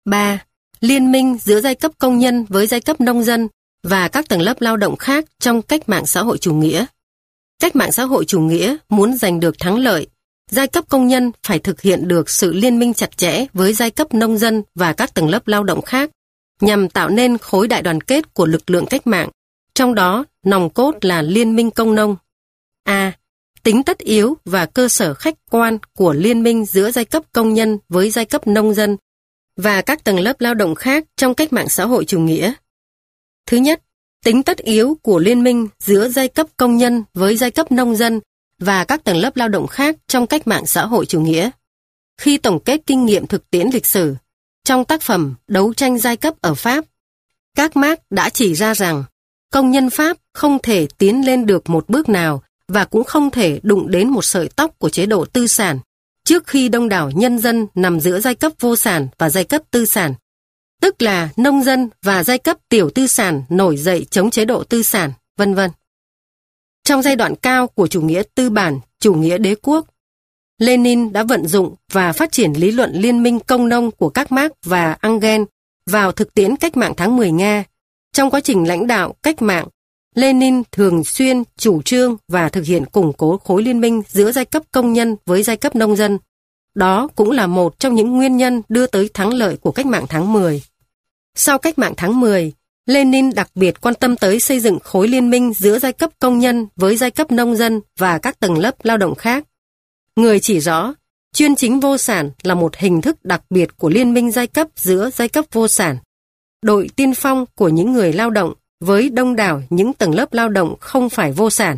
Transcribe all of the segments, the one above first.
3. Liên minh giữa giai cấp công nhân với giai cấp nông dân và các tầng lớp lao động khác trong cách mạng xã hội chủ nghĩa. Cách mạng xã hội chủ nghĩa muốn giành được thắng lợi, giai cấp công nhân phải thực hiện được sự liên minh chặt chẽ với giai cấp nông dân và các tầng lớp lao động khác nhằm tạo nên khối đại đoàn kết của lực lượng cách mạng, trong đó nòng cốt là liên minh công nông. A. Tính tất yếu và cơ sở khách quan của liên minh giữa giai cấp công nhân với giai cấp nông dân và các tầng lớp lao động khác trong cách mạng xã hội chủ nghĩa. Thứ nhất, tính tất yếu của liên minh giữa giai cấp công nhân với giai cấp nông dân và các tầng lớp lao động khác trong cách mạng xã hội chủ nghĩa. Khi tổng kết kinh nghiệm thực tiễn lịch sử, trong tác phẩm Đấu tranh giai cấp ở Pháp, các Marx đã chỉ ra rằng công nhân Pháp không thể tiến lên được một bước nào và cũng không thể đụng đến một sợi tóc của chế độ tư sản trước khi đông đảo nhân dân nằm giữa giai cấp vô sản và giai cấp tư sản, tức là nông dân và giai cấp tiểu tư sản nổi dậy chống chế độ tư sản, vân vân. Trong giai đoạn cao của chủ nghĩa tư bản, chủ nghĩa đế quốc, Lenin đã vận dụng và phát triển lý luận liên minh công nông của các Marx và Engels vào thực tiễn cách mạng tháng 10 Nga. Trong quá trình lãnh đạo cách mạng, Lenin thường xuyên chủ trương và thực hiện củng cố khối liên minh giữa giai cấp công nhân với giai cấp nông dân. Đó cũng là một trong những nguyên nhân đưa tới thắng lợi của cách mạng tháng 10. Sau cách mạng tháng 10, Lenin đặc biệt quan tâm tới xây dựng khối liên minh giữa giai cấp công nhân với giai cấp nông dân và các tầng lớp lao động khác. Người chỉ rõ, chuyên chính vô sản là một hình thức đặc biệt của liên minh giai cấp giữa giai cấp vô sản. Đội tiên phong của những người lao động với đông đảo những tầng lớp lao động không phải vô sản,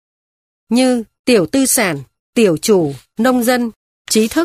như tiểu tư sản, tiểu chủ, nông dân, trí thức.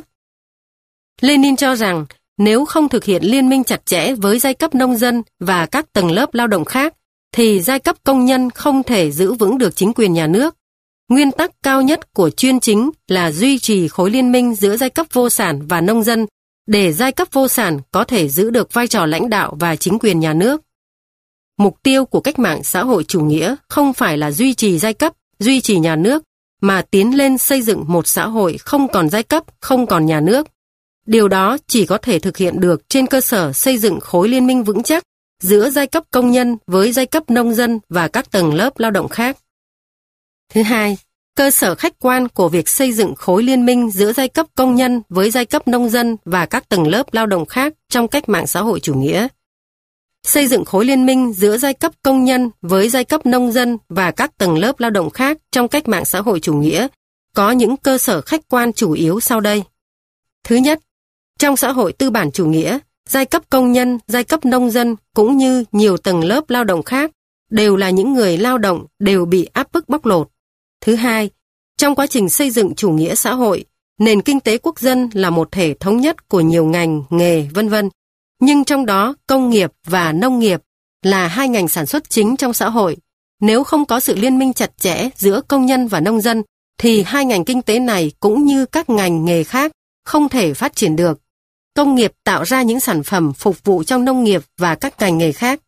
Lenin cho rằng nếu không thực hiện liên minh chặt chẽ với giai cấp nông dân và các tầng lớp lao động khác, thì giai cấp công nhân không thể giữ vững được chính quyền nhà nước. Nguyên tắc cao nhất của chuyên chính là duy trì khối liên minh giữa giai cấp vô sản và nông dân để giai cấp vô sản có thể giữ được vai trò lãnh đạo và chính quyền nhà nước. Mục tiêu của cách mạng xã hội chủ nghĩa không phải là duy trì giai cấp, duy trì nhà nước, mà tiến lên xây dựng một xã hội không còn giai cấp, không còn nhà nước. Điều đó chỉ có thể thực hiện được trên cơ sở xây dựng khối liên minh vững chắc giữa giai cấp công nhân với giai cấp nông dân và các tầng lớp lao động khác. Thứ hai, cơ sở khách quan của việc xây dựng khối liên minh giữa giai cấp công nhân với giai cấp nông dân và các tầng lớp lao động khác trong cách mạng xã hội chủ nghĩa. Xây dựng khối liên minh giữa giai cấp công nhân với giai cấp nông dân và các tầng lớp lao động khác trong cách mạng xã hội chủ nghĩa có những cơ sở khách quan chủ yếu sau đây. Thứ nhất, trong xã hội tư bản chủ nghĩa, giai cấp công nhân, giai cấp nông dân cũng như nhiều tầng lớp lao động khác đều là những người lao động đều bị áp bức bóc lột. Thứ hai, trong quá trình xây dựng chủ nghĩa xã hội, nền kinh tế quốc dân là một thể thống nhất của nhiều ngành, nghề, vân vân. Nhưng trong đó công nghiệp và nông nghiệp là hai ngành sản xuất chính trong xã hội. Nếu không có sự liên minh chặt chẽ giữa công nhân và nông dân, thì hai ngành kinh tế này cũng như các ngành nghề khác không thể phát triển được. Công nghiệp tạo ra những sản phẩm phục vụ trong nông nghiệp và các ngành nghề khác.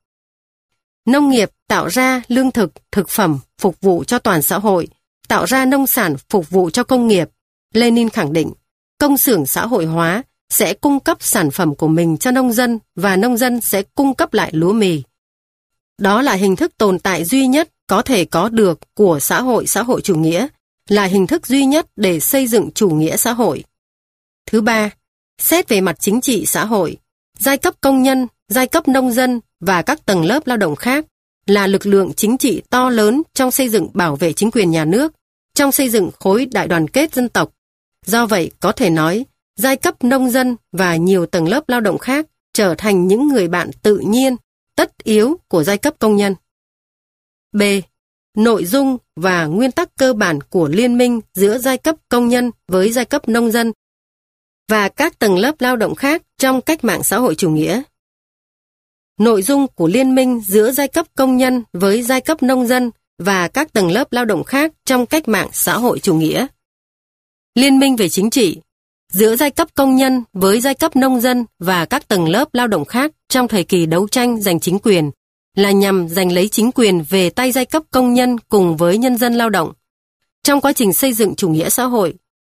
Nông nghiệp tạo ra lương thực, thực phẩm phục vụ cho toàn xã hội, tạo ra nông sản phục vụ cho công nghiệp. Lenin khẳng định, công xưởng xã hội hóa sẽ cung cấp sản phẩm của mình cho nông dân và nông dân sẽ cung cấp lại lúa mì. Đó là hình thức tồn tại duy nhất có thể có được của xã hội chủ nghĩa, là hình thức duy nhất để xây dựng chủ nghĩa xã hội. Thứ ba, xét về mặt chính trị xã hội, giai cấp công nhân, giai cấp nông dân và các tầng lớp lao động khác là lực lượng chính trị to lớn trong xây dựng bảo vệ chính quyền nhà nước, trong xây dựng khối đại đoàn kết dân tộc. Do vậy, có thể nói, giai cấp nông dân và nhiều tầng lớp lao động khác trở thành những người bạn tự nhiên, tất yếu của giai cấp công nhân. B. Nội dung và nguyên tắc cơ bản của liên minh giữa giai cấp công nhân với giai cấp nông dân và các tầng lớp lao động khác trong cách mạng xã hội chủ nghĩa. Nội dung của liên minh giữa giai cấp công nhân với giai cấp nông dân và các tầng lớp lao động khác trong cách mạng xã hội chủ nghĩa. Liên minh về chính trị giữa giai cấp công nhân với giai cấp nông dân và các tầng lớp lao động khác trong thời kỳ đấu tranh giành chính quyền là nhằm giành lấy chính quyền về tay giai cấp công nhân cùng với nhân dân lao động. Trong quá trình xây dựng chủ nghĩa xã hội,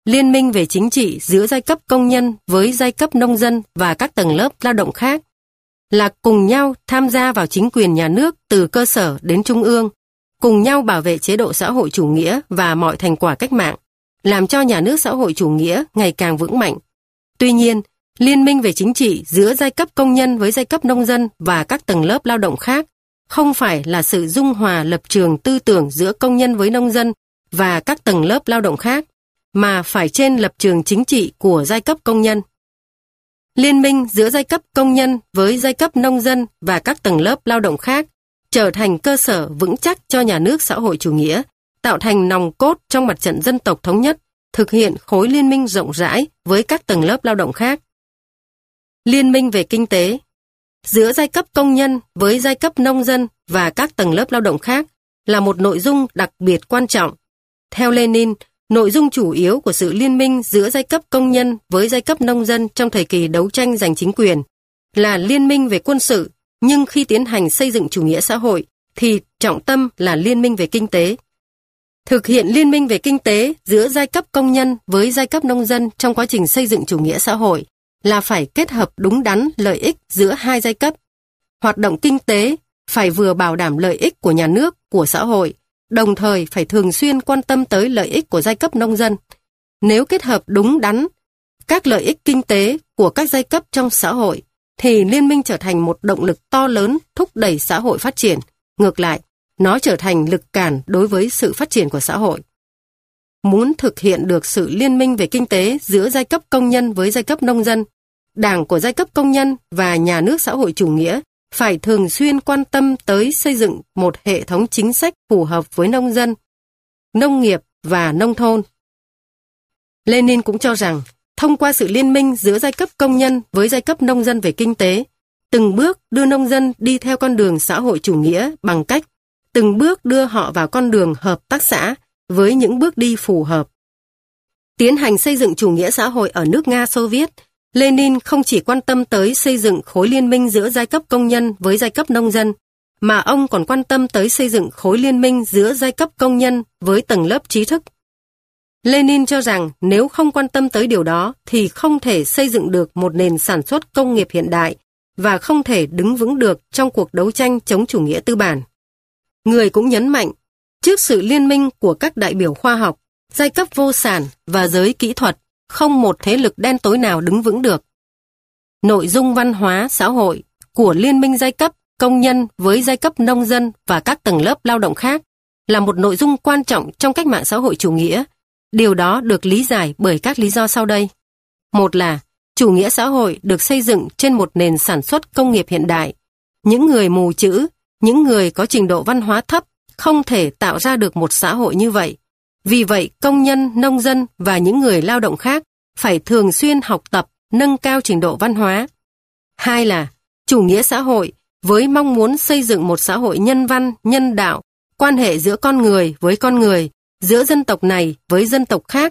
liên minh về chính trị giữa giai cấp công nhân với giai cấp nông dân và các tầng lớp lao động khác là cùng nhau tham gia vào chính quyền nhà nước từ cơ sở đến trung ương, cùng nhau bảo vệ chế độ xã hội chủ nghĩa và mọi thành quả cách mạng, làm cho nhà nước xã hội chủ nghĩa ngày càng vững mạnh. Tuy nhiên, liên minh về chính trị giữa giai cấp công nhân với giai cấp nông dân và các tầng lớp lao động khác không phải là sự dung hòa lập trường tư tưởng giữa công nhân với nông dân và các tầng lớp lao động khác, mà phải trên lập trường chính trị của giai cấp công nhân. Liên minh giữa giai cấp công nhân với giai cấp nông dân và các tầng lớp lao động khác trở thành cơ sở vững chắc cho nhà nước xã hội chủ nghĩa, tạo thành nòng cốt trong mặt trận dân tộc thống nhất, thực hiện khối liên minh rộng rãi với các tầng lớp lao động khác. Liên minh về kinh tế giữa giai cấp công nhân với giai cấp nông dân và các tầng lớp lao động khác là một nội dung đặc biệt quan trọng. Theo Lenin, nội dung chủ yếu của sự liên minh giữa giai cấp công nhân với giai cấp nông dân trong thời kỳ đấu tranh giành chính quyền là liên minh về quân sự, nhưng khi tiến hành xây dựng chủ nghĩa xã hội thì trọng tâm là liên minh về kinh tế. Thực hiện liên minh về kinh tế giữa giai cấp công nhân với giai cấp nông dân trong quá trình xây dựng chủ nghĩa xã hội là phải kết hợp đúng đắn lợi ích giữa hai giai cấp. Hoạt động kinh tế phải vừa bảo đảm lợi ích của nhà nước, của xã hội, đồng thời phải thường xuyên quan tâm tới lợi ích của giai cấp nông dân. Nếu kết hợp đúng đắn các lợi ích kinh tế của các giai cấp trong xã hội, thì liên minh trở thành một động lực to lớn thúc đẩy xã hội phát triển. Ngược lại, nó trở thành lực cản đối với sự phát triển của xã hội. Muốn thực hiện được sự liên minh về kinh tế giữa giai cấp công nhân với giai cấp nông dân, Đảng của giai cấp công nhân và nhà nước xã hội chủ nghĩa phải thường xuyên quan tâm tới xây dựng một hệ thống chính sách phù hợp với nông dân, nông nghiệp và nông thôn. Lenin cũng cho rằng, thông qua sự liên minh giữa giai cấp công nhân với giai cấp nông dân về kinh tế, từng bước đưa nông dân đi theo con đường xã hội chủ nghĩa bằng cách từng bước đưa họ vào con đường hợp tác xã với những bước đi phù hợp. Tiến hành xây dựng chủ nghĩa xã hội ở nước Nga Xô Viết, Lenin không chỉ quan tâm tới xây dựng khối liên minh giữa giai cấp công nhân với giai cấp nông dân, mà ông còn quan tâm tới xây dựng khối liên minh giữa giai cấp công nhân với tầng lớp trí thức. Lenin cho rằng nếu không quan tâm tới điều đó thì không thể xây dựng được một nền sản xuất công nghiệp hiện đại và không thể đứng vững được trong cuộc đấu tranh chống chủ nghĩa tư bản. Người cũng nhấn mạnh, trước sự liên minh của các đại biểu khoa học, giai cấp vô sản và giới kỹ thuật, không một thế lực đen tối nào đứng vững được. Nội dung văn hóa xã hội của liên minh giai cấp công nhân với giai cấp nông dân và các tầng lớp lao động khác là một nội dung quan trọng trong cách mạng xã hội chủ nghĩa. Điều đó được lý giải bởi các lý do sau đây. Một là, chủ nghĩa xã hội được xây dựng trên một nền sản xuất công nghiệp hiện đại. Những người mù chữ, những người có trình độ văn hóa thấp không thể tạo ra được một xã hội như vậy. Vì vậy, công nhân, nông dân và những người lao động khác phải thường xuyên học tập, nâng cao trình độ văn hóa. Hai là, chủ nghĩa xã hội với mong muốn xây dựng một xã hội nhân văn, nhân đạo, quan hệ giữa con người với con người, giữa dân tộc này với dân tộc khác,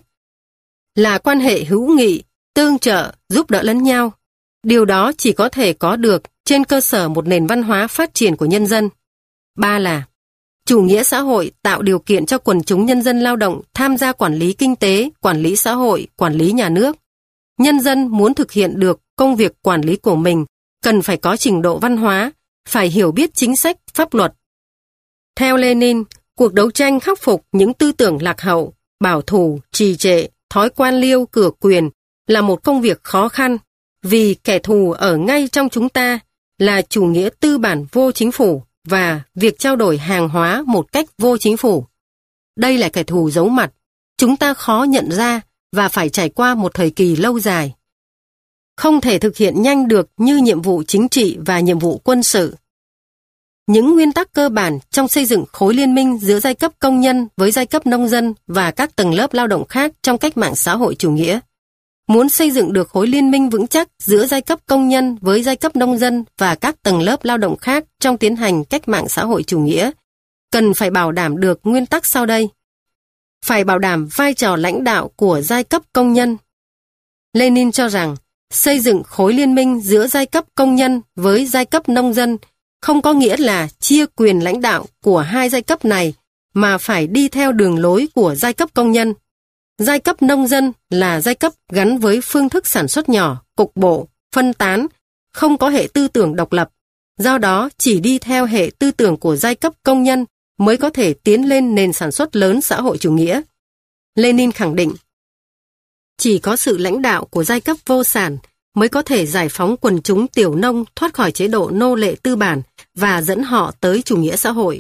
là quan hệ hữu nghị, tương trợ, giúp đỡ lẫn nhau. Điều đó chỉ có thể có được trên cơ sở một nền văn hóa phát triển của nhân dân. Ba là, chủ nghĩa xã hội tạo điều kiện cho quần chúng nhân dân lao động tham gia quản lý kinh tế, quản lý xã hội, quản lý nhà nước. Nhân dân muốn thực hiện được công việc quản lý của mình cần phải có trình độ văn hóa, phải hiểu biết chính sách, pháp luật. Theo Lenin, cuộc đấu tranh khắc phục những tư tưởng lạc hậu, bảo thủ, trì trệ, thói quan liêu, cửa quyền là một công việc khó khăn, vì kẻ thù ở ngay trong chúng ta là chủ nghĩa tư bản vô chính phủ và việc trao đổi hàng hóa một cách vô chính phủ. Đây là kẻ thù giấu mặt, chúng ta khó nhận ra và phải trải qua một thời kỳ lâu dài. Không thể thực hiện nhanh được như nhiệm vụ chính trị và nhiệm vụ quân sự. Những nguyên tắc cơ bản trong xây dựng khối liên minh giữa giai cấp công nhân với giai cấp nông dân và các tầng lớp lao động khác trong cách mạng xã hội chủ nghĩa. Muốn xây dựng được khối liên minh vững chắc giữa giai cấp công nhân với giai cấp nông dân và các tầng lớp lao động khác trong tiến hành cách mạng xã hội chủ nghĩa, cần phải bảo đảm được nguyên tắc sau đây. Phải bảo đảm vai trò lãnh đạo của giai cấp công nhân. Lenin cho rằng, xây dựng khối liên minh giữa giai cấp công nhân với giai cấp nông dân không có nghĩa là chia quyền lãnh đạo của hai giai cấp này, mà phải đi theo đường lối của giai cấp công nhân. Giai cấp nông dân là giai cấp gắn với phương thức sản xuất nhỏ, cục bộ, phân tán, không có hệ tư tưởng độc lập. Do đó, chỉ đi theo hệ tư tưởng của giai cấp công nhân mới có thể tiến lên nền sản xuất lớn xã hội chủ nghĩa. Lenin khẳng định, chỉ có sự lãnh đạo của giai cấp vô sản mới có thể giải phóng quần chúng tiểu nông thoát khỏi chế độ nô lệ tư bản và dẫn họ tới chủ nghĩa xã hội.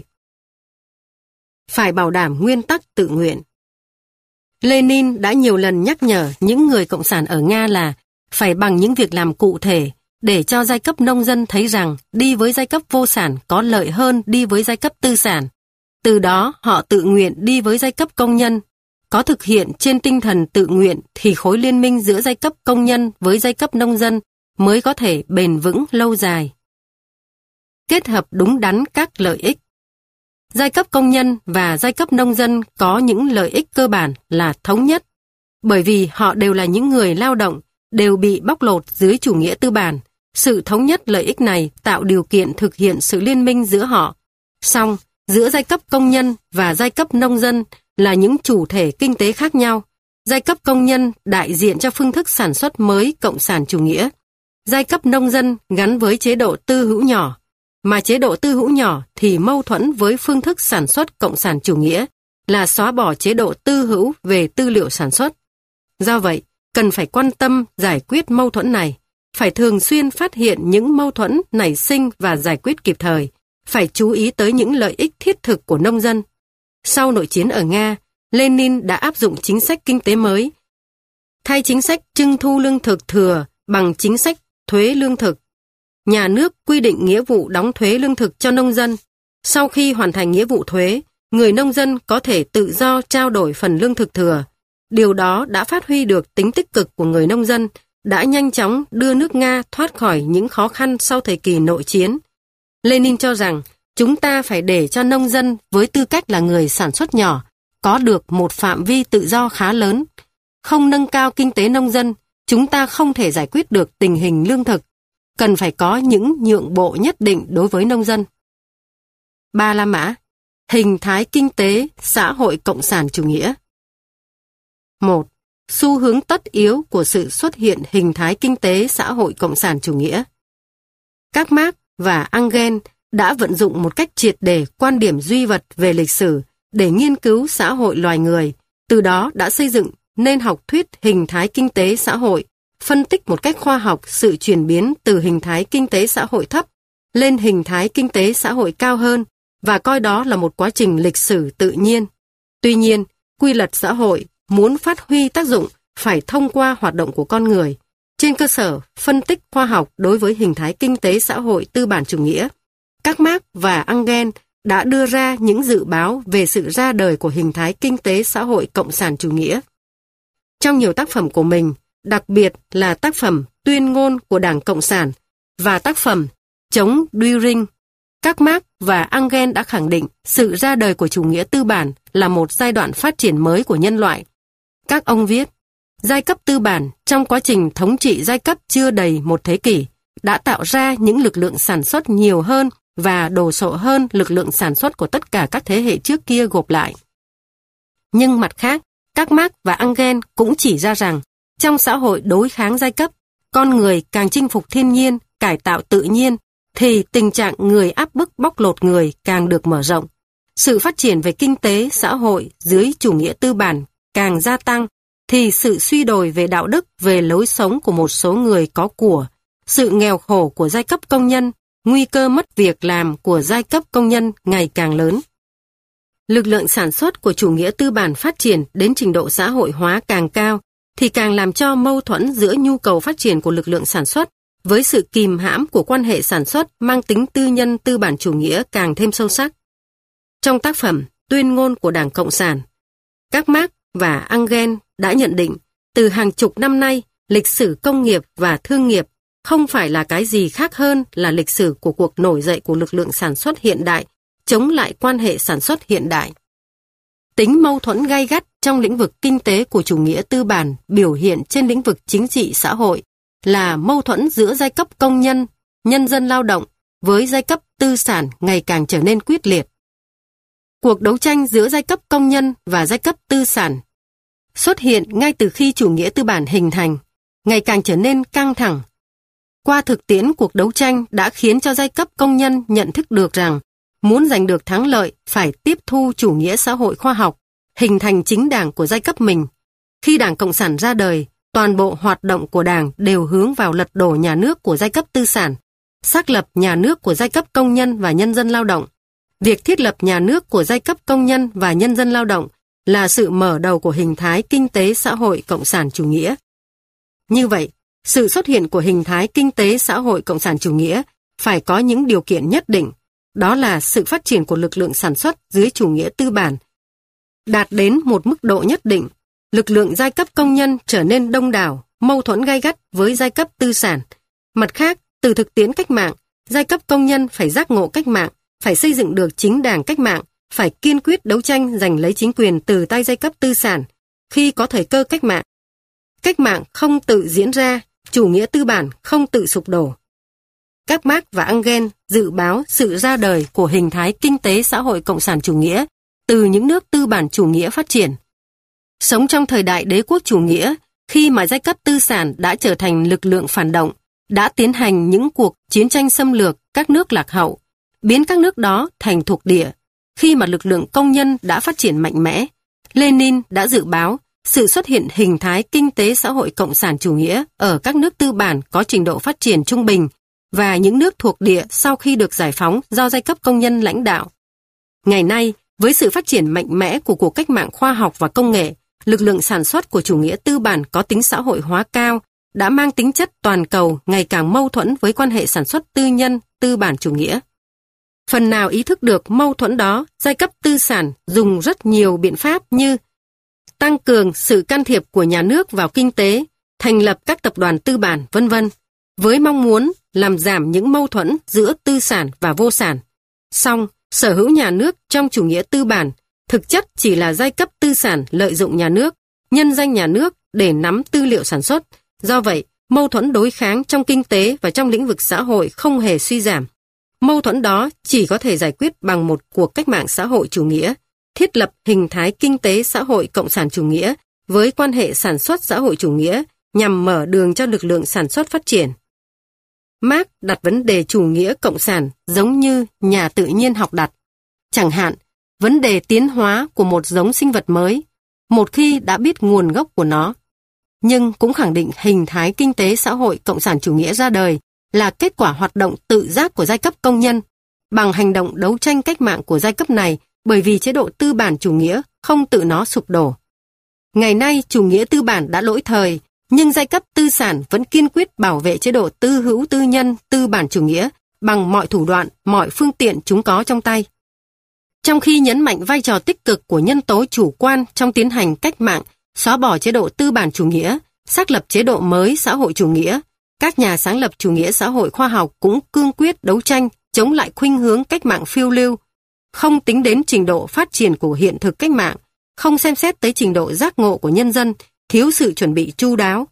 Phải bảo đảm nguyên tắc tự nguyện. Lenin đã nhiều lần nhắc nhở những người cộng sản ở Nga là phải bằng những việc làm cụ thể để cho giai cấp nông dân thấy rằng đi với giai cấp vô sản có lợi hơn đi với giai cấp tư sản. Từ đó họ tự nguyện đi với giai cấp công nhân. Có thực hiện trên tinh thần tự nguyện thì khối liên minh giữa giai cấp công nhân với giai cấp nông dân mới có thể bền vững lâu dài. Kết hợp đúng đắn các lợi ích. Giai cấp công nhân và giai cấp nông dân có những lợi ích cơ bản là thống nhất, bởi vì họ đều là những người lao động, đều bị bóc lột dưới chủ nghĩa tư bản. Sự thống nhất lợi ích này tạo điều kiện thực hiện sự liên minh giữa họ. Song, giữa giai cấp công nhân và giai cấp nông dân là những chủ thể kinh tế khác nhau. Giai cấp công nhân đại diện cho phương thức sản xuất mới cộng sản chủ nghĩa. Giai cấp nông dân gắn với chế độ tư hữu nhỏ, mà chế độ tư hữu nhỏ thì mâu thuẫn với phương thức sản xuất cộng sản chủ nghĩa là xóa bỏ chế độ tư hữu về tư liệu sản xuất. Do vậy, cần phải quan tâm giải quyết mâu thuẫn này, phải thường xuyên phát hiện những mâu thuẫn nảy sinh và giải quyết kịp thời, phải chú ý tới những lợi ích thiết thực của nông dân. Sau nội chiến ở Nga, Lenin đã áp dụng chính sách kinh tế mới, thay chính sách trưng thu lương thực thừa bằng chính sách thuế lương thực. Nhà nước quy định nghĩa vụ đóng thuế lương thực cho nông dân. Sau khi hoàn thành nghĩa vụ thuế, người nông dân có thể tự do trao đổi phần lương thực thừa. Điều đó đã phát huy được tính tích cực của người nông dân, đã nhanh chóng đưa nước Nga thoát khỏi những khó khăn sau thời kỳ nội chiến. Lenin cho rằng, chúng ta phải để cho nông dân với tư cách là người sản xuất nhỏ, có được một phạm vi tự do khá lớn. Không nâng cao kinh tế nông dân, chúng ta không thể giải quyết được tình hình lương thực. Cần phải có những nhượng bộ nhất định đối với nông dân. Ba La Mã, hình thái kinh tế xã hội cộng sản chủ nghĩa. 1. Xu hướng tất yếu của sự xuất hiện hình thái kinh tế xã hội cộng sản chủ nghĩa. Các Marx và Engels đã vận dụng một cách triệt để quan điểm duy vật về lịch sử để nghiên cứu xã hội loài người, từ đó đã xây dựng nên học thuyết hình thái kinh tế xã hội, phân tích một cách khoa học sự chuyển biến từ hình thái kinh tế xã hội thấp lên hình thái kinh tế xã hội cao hơn và coi đó là một quá trình lịch sử tự nhiên. Tuy nhiên, quy luật xã hội muốn phát huy tác dụng phải thông qua hoạt động của con người, trên cơ sở phân tích khoa học đối với hình thái kinh tế xã hội tư bản chủ nghĩa. Các Marx và Engels đã đưa ra những dự báo về sự ra đời của hình thái kinh tế xã hội cộng sản chủ nghĩa. Trong nhiều tác phẩm của mình, đặc biệt là tác phẩm Tuyên ngôn của Đảng Cộng sản và tác phẩm Chống Dühring, các Marx và Engels đã khẳng định sự ra đời của chủ nghĩa tư bản là một giai đoạn phát triển mới của nhân loại. Các ông viết, giai cấp tư bản trong quá trình thống trị giai cấp chưa đầy một thế kỷ đã tạo ra những lực lượng sản xuất nhiều hơn và đồ sộ hơn lực lượng sản xuất của tất cả các thế hệ trước kia gộp lại. Nhưng mặt khác, các Marx và Engels cũng chỉ ra rằng trong xã hội đối kháng giai cấp, con người càng chinh phục thiên nhiên, cải tạo tự nhiên, thì tình trạng người áp bức bóc lột người càng được mở rộng. Sự phát triển về kinh tế, xã hội dưới chủ nghĩa tư bản càng gia tăng, thì sự suy đồi về đạo đức, về lối sống của một số người có của, sự nghèo khổ của giai cấp công nhân, nguy cơ mất việc làm của giai cấp công nhân ngày càng lớn. Lực lượng sản xuất của chủ nghĩa tư bản phát triển đến trình độ xã hội hóa càng cao, thì càng làm cho mâu thuẫn giữa nhu cầu phát triển của lực lượng sản xuất với sự kìm hãm của quan hệ sản xuất mang tính tư nhân tư bản chủ nghĩa càng thêm sâu sắc. Trong tác phẩm Tuyên ngôn của Đảng Cộng sản, các Marx và Engels đã nhận định từ hàng chục năm nay, lịch sử công nghiệp và thương nghiệp không phải là cái gì khác hơn là lịch sử của cuộc nổi dậy của lực lượng sản xuất hiện đại chống lại quan hệ sản xuất hiện đại. Tính mâu thuẫn gay gắt trong lĩnh vực kinh tế của chủ nghĩa tư bản biểu hiện trên lĩnh vực chính trị xã hội là mâu thuẫn giữa giai cấp công nhân, nhân dân lao động với giai cấp tư sản ngày càng trở nên quyết liệt. Cuộc đấu tranh giữa giai cấp công nhân và giai cấp tư sản xuất hiện ngay từ khi chủ nghĩa tư bản hình thành, ngày càng trở nên căng thẳng. Qua thực tiễn cuộc đấu tranh đã khiến cho giai cấp công nhân nhận thức được rằng muốn giành được thắng lợi phải tiếp thu chủ nghĩa xã hội khoa học, hình thành chính đảng của giai cấp mình. Khi Đảng Cộng sản ra đời, toàn bộ hoạt động của Đảng đều hướng vào lật đổ nhà nước của giai cấp tư sản, xác lập nhà nước của giai cấp công nhân và nhân dân lao động. Việc thiết lập nhà nước của giai cấp công nhân và nhân dân lao động là sự mở đầu của hình thái kinh tế xã hội cộng sản chủ nghĩa. Như vậy, sự xuất hiện của hình thái kinh tế xã hội cộng sản chủ nghĩa phải có những điều kiện nhất định, đó là sự phát triển của lực lượng sản xuất dưới chủ nghĩa tư bản. Đạt đến một mức độ nhất định, lực lượng giai cấp công nhân trở nên đông đảo, mâu thuẫn gay gắt với giai cấp tư sản. Mặt khác, từ thực tiễn cách mạng, giai cấp công nhân phải giác ngộ cách mạng, phải xây dựng được chính đảng cách mạng, phải kiên quyết đấu tranh giành lấy chính quyền từ tay giai cấp tư sản. Khi có thời cơ cách mạng không tự diễn ra, chủ nghĩa tư bản không tự sụp đổ. Các Marx và Engels dự báo sự ra đời của hình thái kinh tế xã hội cộng sản chủ nghĩa từ những nước tư bản chủ nghĩa phát triển. Sống trong thời đại đế quốc chủ nghĩa, khi mà giai cấp tư sản đã trở thành lực lượng phản động, đã tiến hành những cuộc chiến tranh xâm lược các nước lạc hậu, biến các nước đó thành thuộc địa, khi mà lực lượng công nhân đã phát triển mạnh mẽ, Lenin đã dự báo sự xuất hiện hình thái kinh tế xã hội cộng sản chủ nghĩa ở các nước tư bản có trình độ phát triển trung bình và những nước thuộc địa sau khi được giải phóng do giai cấp công nhân lãnh đạo. Ngày nay, với sự phát triển mạnh mẽ của cuộc cách mạng khoa học và công nghệ, lực lượng sản xuất của chủ nghĩa tư bản có tính xã hội hóa cao đã mang tính chất toàn cầu ngày càng mâu thuẫn với quan hệ sản xuất tư nhân, tư bản chủ nghĩa. Phần nào ý thức được mâu thuẫn đó, giai cấp tư sản dùng rất nhiều biện pháp như tăng cường sự can thiệp của nhà nước vào kinh tế, thành lập các tập đoàn tư bản, v.v. với mong muốn làm giảm những mâu thuẫn giữa tư sản và vô sản. Song, sở hữu nhà nước trong chủ nghĩa tư bản thực chất chỉ là giai cấp tư sản lợi dụng nhà nước, nhân danh nhà nước để nắm tư liệu sản xuất. Do vậy, mâu thuẫn đối kháng trong kinh tế và trong lĩnh vực xã hội không hề suy giảm. Mâu thuẫn đó chỉ có thể giải quyết bằng một cuộc cách mạng xã hội chủ nghĩa, thiết lập hình thái kinh tế xã hội cộng sản chủ nghĩa với quan hệ sản xuất xã hội chủ nghĩa nhằm mở đường cho lực lượng sản xuất phát triển. Marx đặt vấn đề chủ nghĩa cộng sản giống như nhà tự nhiên học đặt. Chẳng hạn, vấn đề tiến hóa của một giống sinh vật mới, một khi đã biết nguồn gốc của nó. Nhưng cũng khẳng định hình thái kinh tế xã hội cộng sản chủ nghĩa ra đời là kết quả hoạt động tự giác của giai cấp công nhân, bằng hành động đấu tranh cách mạng của giai cấp này bởi vì chế độ tư bản chủ nghĩa không tự nó sụp đổ. Ngày nay chủ nghĩa tư bản đã lỗi thời, nhưng giai cấp tư sản vẫn kiên quyết bảo vệ chế độ tư hữu tư nhân tư bản chủ nghĩa bằng mọi thủ đoạn, mọi phương tiện chúng có trong tay. Trong khi nhấn mạnh vai trò tích cực của nhân tố chủ quan trong tiến hành cách mạng, xóa bỏ chế độ tư bản chủ nghĩa, xác lập chế độ mới xã hội chủ nghĩa, các nhà sáng lập chủ nghĩa xã hội khoa học cũng cương quyết đấu tranh chống lại khuynh hướng cách mạng phiêu lưu, không tính đến trình độ phát triển của hiện thực cách mạng, không xem xét tới trình độ giác ngộ của nhân dân, thiếu sự chuẩn bị chu đáo.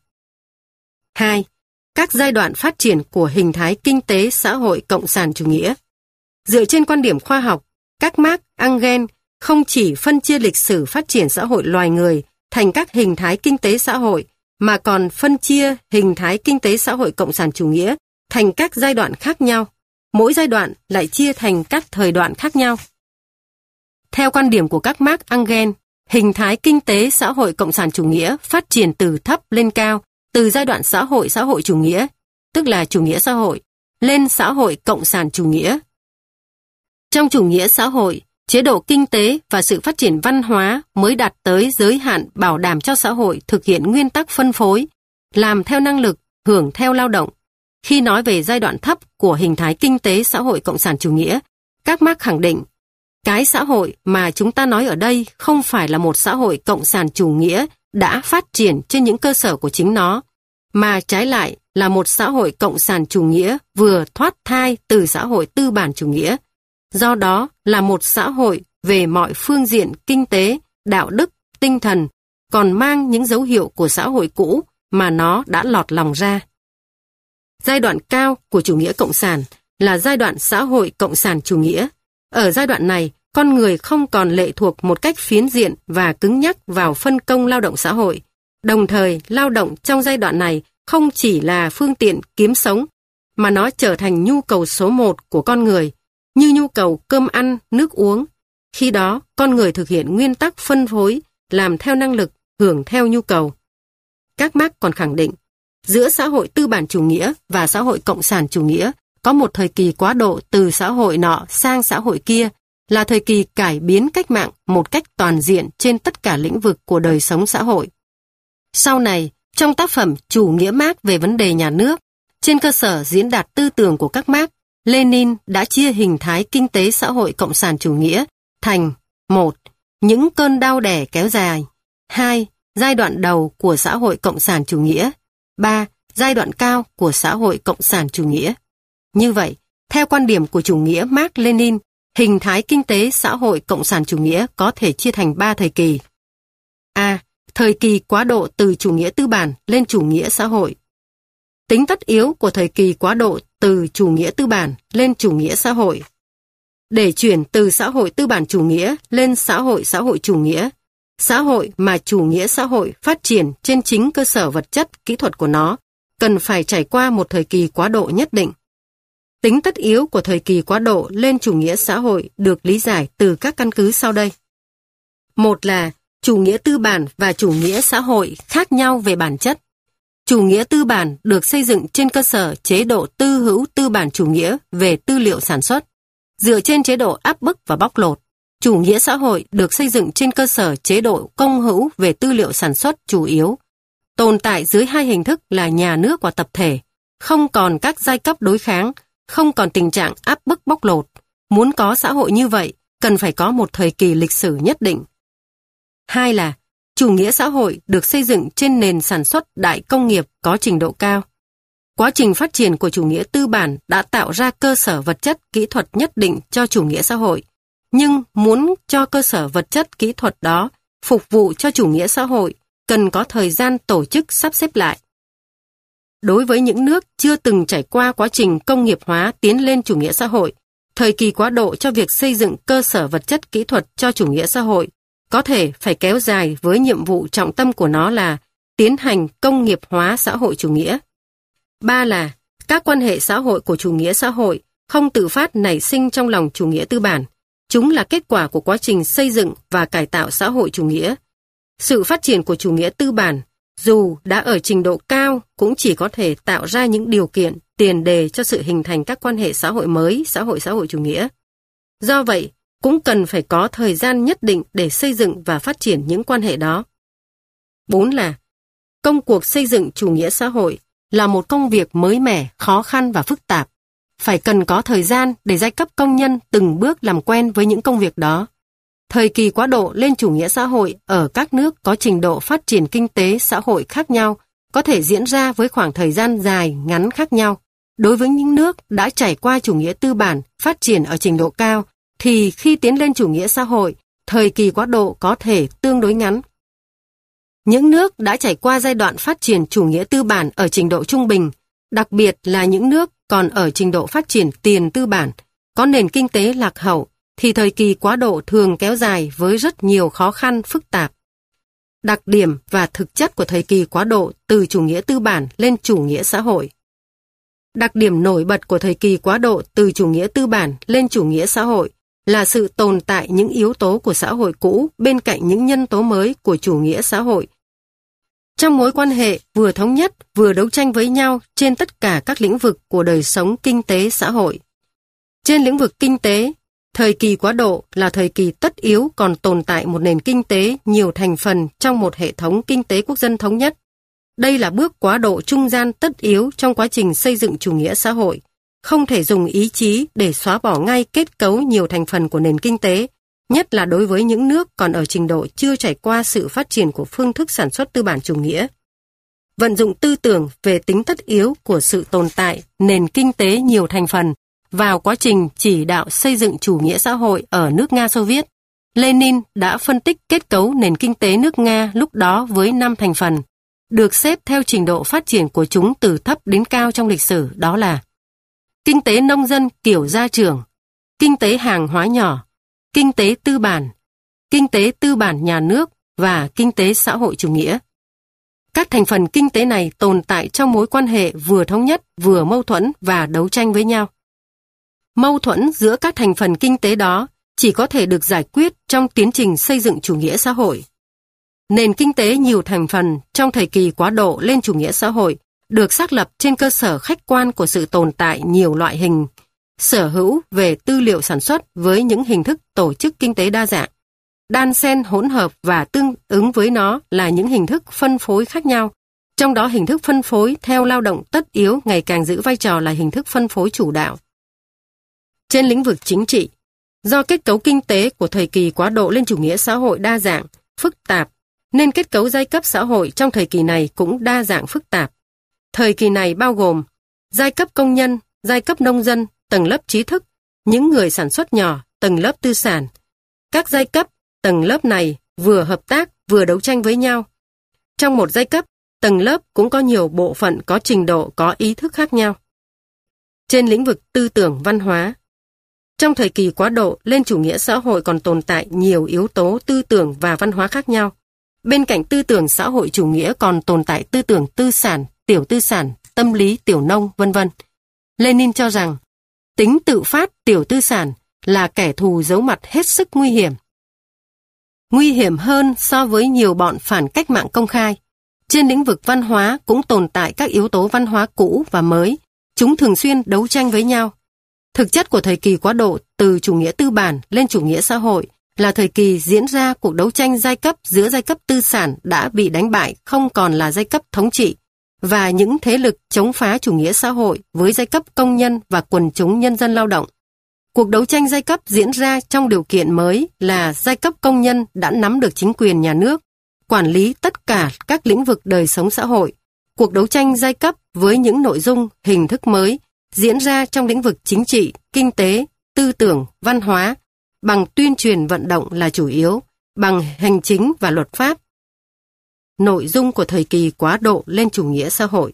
2. Các giai đoạn phát triển của hình thái kinh tế xã hội cộng sản chủ nghĩa. Dựa trên quan điểm khoa học, các Marx, Engels không chỉ phân chia lịch sử phát triển xã hội loài người thành các hình thái kinh tế xã hội, mà còn phân chia hình thái kinh tế xã hội cộng sản chủ nghĩa thành các giai đoạn khác nhau. Mỗi giai đoạn lại chia thành các thời đoạn khác nhau. Theo quan điểm của các Marx, Engels, hình thái kinh tế xã hội cộng sản chủ nghĩa phát triển từ thấp lên cao, từ giai đoạn xã hội chủ nghĩa, tức là chủ nghĩa xã hội, lên xã hội cộng sản chủ nghĩa. Trong chủ nghĩa xã hội, chế độ kinh tế và sự phát triển văn hóa mới đạt tới giới hạn bảo đảm cho xã hội thực hiện nguyên tắc phân phối, làm theo năng lực, hưởng theo lao động. Khi nói về giai đoạn thấp của hình thái kinh tế xã hội cộng sản chủ nghĩa, các Marx khẳng định, cái xã hội mà chúng ta nói ở đây không phải là một xã hội cộng sản chủ nghĩa đã phát triển trên những cơ sở của chính nó, mà trái lại là một xã hội cộng sản chủ nghĩa vừa thoát thai từ xã hội tư bản chủ nghĩa. Do đó là một xã hội về mọi phương diện kinh tế, đạo đức, tinh thần, còn mang những dấu hiệu của xã hội cũ mà nó đã lọt lòng ra. Giai đoạn cao của chủ nghĩa cộng sản là giai đoạn xã hội cộng sản chủ nghĩa. Ở giai đoạn này, con người không còn lệ thuộc một cách phiến diện và cứng nhắc vào phân công lao động xã hội. Đồng thời, lao động trong giai đoạn này không chỉ là phương tiện kiếm sống, mà nó trở thành nhu cầu số 1 của con người, như nhu cầu cơm ăn, nước uống. Khi đó, con người thực hiện nguyên tắc phân phối, làm theo năng lực, hưởng theo nhu cầu. Các Marx còn khẳng định, giữa xã hội tư bản chủ nghĩa và xã hội cộng sản chủ nghĩa có một thời kỳ quá độ từ xã hội nọ sang xã hội kia, là thời kỳ cải biến cách mạng một cách toàn diện trên tất cả lĩnh vực của đời sống xã hội. Sau này, trong tác phẩm Chủ nghĩa Marx về vấn đề nhà nước, trên cơ sở diễn đạt tư tưởng của các Marx, Lenin đã chia hình thái kinh tế xã hội cộng sản chủ nghĩa thành 1. Những cơn đau đẻ kéo dài, 2. Giai đoạn đầu của xã hội cộng sản chủ nghĩa, 3. Giai đoạn cao của xã hội cộng sản chủ nghĩa. Như vậy, theo quan điểm của chủ nghĩa Marx-Lenin, hình thái kinh tế xã hội cộng sản chủ nghĩa có thể chia thành 3 thời kỳ. A. Thời kỳ quá độ từ chủ nghĩa tư bản lên chủ nghĩa xã hội. Tính tất yếu của thời kỳ quá độ từ chủ nghĩa tư bản lên chủ nghĩa xã hội. Để chuyển từ xã hội tư bản chủ nghĩa lên xã hội chủ nghĩa, xã hội mà chủ nghĩa xã hội phát triển trên chính cơ sở vật chất kỹ thuật của nó, cần phải trải qua một thời kỳ quá độ nhất định. Tính tất yếu của thời kỳ quá độ lên chủ nghĩa xã hội được lý giải từ các căn cứ sau đây. Một là chủ nghĩa tư bản và chủ nghĩa xã hội khác nhau về bản chất. Chủ nghĩa tư bản được xây dựng trên cơ sở chế độ tư hữu tư bản chủ nghĩa về tư liệu sản xuất, dựa trên chế độ áp bức và bóc lột. Chủ nghĩa xã hội được xây dựng trên cơ sở chế độ công hữu về tư liệu sản xuất chủ yếu, tồn tại dưới 2 hình thức là nhà nước và tập thể, không còn các giai cấp đối kháng, không còn tình trạng áp bức bóc lột. Muốn có xã hội như vậy, cần phải có một thời kỳ lịch sử nhất định. 2 là chủ nghĩa xã hội được xây dựng trên nền sản xuất đại công nghiệp có trình độ cao. Quá trình phát triển của chủ nghĩa tư bản đã tạo ra cơ sở vật chất kỹ thuật nhất định cho chủ nghĩa xã hội, nhưng muốn cho cơ sở vật chất kỹ thuật đó phục vụ cho chủ nghĩa xã hội, cần có thời gian tổ chức sắp xếp lại. Đối với những nước chưa từng trải qua quá trình công nghiệp hóa tiến lên chủ nghĩa xã hội, thời kỳ quá độ cho việc xây dựng cơ sở vật chất kỹ thuật cho chủ nghĩa xã hội có thể phải kéo dài với nhiệm vụ trọng tâm của nó là tiến hành công nghiệp hóa xã hội chủ nghĩa. 3 là các quan hệ xã hội của chủ nghĩa xã hội không tự phát nảy sinh trong lòng chủ nghĩa tư bản. Chúng là kết quả của quá trình xây dựng và cải tạo xã hội chủ nghĩa. Sự phát triển của chủ nghĩa tư bản, dù đã ở trình độ cao, cũng chỉ có thể tạo ra những điều kiện, tiền đề cho sự hình thành các quan hệ xã hội mới, xã hội chủ nghĩa. Do vậy, cũng cần phải có thời gian nhất định để xây dựng và phát triển những quan hệ đó. 4 là công cuộc xây dựng chủ nghĩa xã hội là một công việc mới mẻ, khó khăn và phức tạp. Phải cần có thời gian để giai cấp công nhân từng bước làm quen với những công việc đó. Thời kỳ quá độ lên chủ nghĩa xã hội ở các nước có trình độ phát triển kinh tế xã hội khác nhau có thể diễn ra với khoảng thời gian dài, ngắn khác nhau. Đối với những nước đã trải qua chủ nghĩa tư bản phát triển ở trình độ cao, thì khi tiến lên chủ nghĩa xã hội, thời kỳ quá độ có thể tương đối ngắn. Những nước đã trải qua giai đoạn phát triển chủ nghĩa tư bản ở trình độ trung bình, đặc biệt là những nước còn ở trình độ phát triển tiền tư bản, có nền kinh tế lạc hậu, thì thời kỳ quá độ thường kéo dài với rất nhiều khó khăn phức tạp. Đặc điểm và thực chất của thời kỳ quá độ từ chủ nghĩa tư bản lên chủ nghĩa xã hội. Đặc điểm nổi bật của thời kỳ quá độ từ chủ nghĩa tư bản lên chủ nghĩa xã hội là sự tồn tại những yếu tố của xã hội cũ bên cạnh những nhân tố mới của chủ nghĩa xã hội. Trong mối quan hệ vừa thống nhất vừa đấu tranh với nhau trên tất cả các lĩnh vực của đời sống kinh tế xã hội. Trên lĩnh vực kinh tế, thời kỳ quá độ là thời kỳ tất yếu còn tồn tại một nền kinh tế nhiều thành phần trong một hệ thống kinh tế quốc dân thống nhất. Đây là bước quá độ trung gian tất yếu trong quá trình xây dựng chủ nghĩa xã hội. Không thể dùng ý chí để xóa bỏ ngay kết cấu nhiều thành phần của nền kinh tế, nhất là đối với những nước còn ở trình độ chưa trải qua sự phát triển của phương thức sản xuất tư bản chủ nghĩa. Vận dụng tư tưởng về tính tất yếu của sự tồn tại nền kinh tế nhiều thành phần vào quá trình chỉ đạo xây dựng chủ nghĩa xã hội ở nước Nga Xô Viết, Lenin đã phân tích kết cấu nền kinh tế nước Nga lúc đó với 5 thành phần, được xếp theo trình độ phát triển của chúng từ thấp đến cao trong lịch sử, đó là kinh tế nông dân kiểu gia trưởng, kinh tế hàng hóa nhỏ, kinh tế tư bản nhà nước và kinh tế xã hội chủ nghĩa. Các thành phần kinh tế này tồn tại trong mối quan hệ vừa thống nhất, vừa mâu thuẫn và đấu tranh với nhau. Mâu thuẫn giữa các thành phần kinh tế đó chỉ có thể được giải quyết trong tiến trình xây dựng chủ nghĩa xã hội. Nền kinh tế nhiều thành phần trong thời kỳ quá độ lên chủ nghĩa xã hội được xác lập trên cơ sở khách quan của sự tồn tại nhiều loại hình sở hữu về tư liệu sản xuất với những hình thức tổ chức kinh tế đa dạng, đan xen hỗn hợp và tương ứng với nó là những hình thức phân phối khác nhau, trong đó hình thức phân phối theo lao động tất yếu ngày càng giữ vai trò là hình thức phân phối chủ đạo. Trên lĩnh vực chính trị, do kết cấu kinh tế của thời kỳ quá độ lên chủ nghĩa xã hội đa dạng, phức tạp, nên kết cấu giai cấp xã hội trong thời kỳ này cũng đa dạng phức tạp. Thời kỳ này bao gồm giai cấp công nhân, giai cấp nông dân, tầng lớp trí thức, những người sản xuất nhỏ, tầng lớp tư sản. Các giai cấp, tầng lớp này vừa hợp tác vừa đấu tranh với nhau. Trong một giai cấp, tầng lớp cũng có nhiều bộ phận có trình độ, có ý thức khác nhau. Trên lĩnh vực tư tưởng văn hóa, trong thời kỳ quá độ lên chủ nghĩa xã hội còn tồn tại nhiều yếu tố tư tưởng và văn hóa khác nhau. Bên cạnh tư tưởng xã hội chủ nghĩa còn tồn tại tư tưởng tư sản, tâm lý tiểu nông, vân vân. Lenin cho rằng tính tự phát tiểu tư sản là kẻ thù giấu mặt hết sức nguy hiểm. Nguy hiểm hơn so với nhiều bọn phản cách mạng công khai. Trên lĩnh vực văn hóa cũng tồn tại các yếu tố văn hóa cũ và mới. Chúng thường xuyên đấu tranh với nhau. Thực chất của thời kỳ quá độ từ chủ nghĩa tư bản lên chủ nghĩa xã hội là thời kỳ diễn ra cuộc đấu tranh giai cấp giữa giai cấp tư sản đã bị đánh bại không còn là giai cấp thống trị và những thế lực chống phá chủ nghĩa xã hội với giai cấp công nhân và quần chúng nhân dân lao động. Cuộc đấu tranh giai cấp diễn ra trong điều kiện mới là giai cấp công nhân đã nắm được chính quyền nhà nước, quản lý tất cả các lĩnh vực đời sống xã hội. Cuộc đấu tranh giai cấp với những nội dung, hình thức mới diễn ra trong lĩnh vực chính trị, kinh tế, tư tưởng, văn hóa, bằng tuyên truyền vận động là chủ yếu, bằng hành chính và luật pháp. Nội dung của thời kỳ quá độ lên chủ nghĩa xã hội.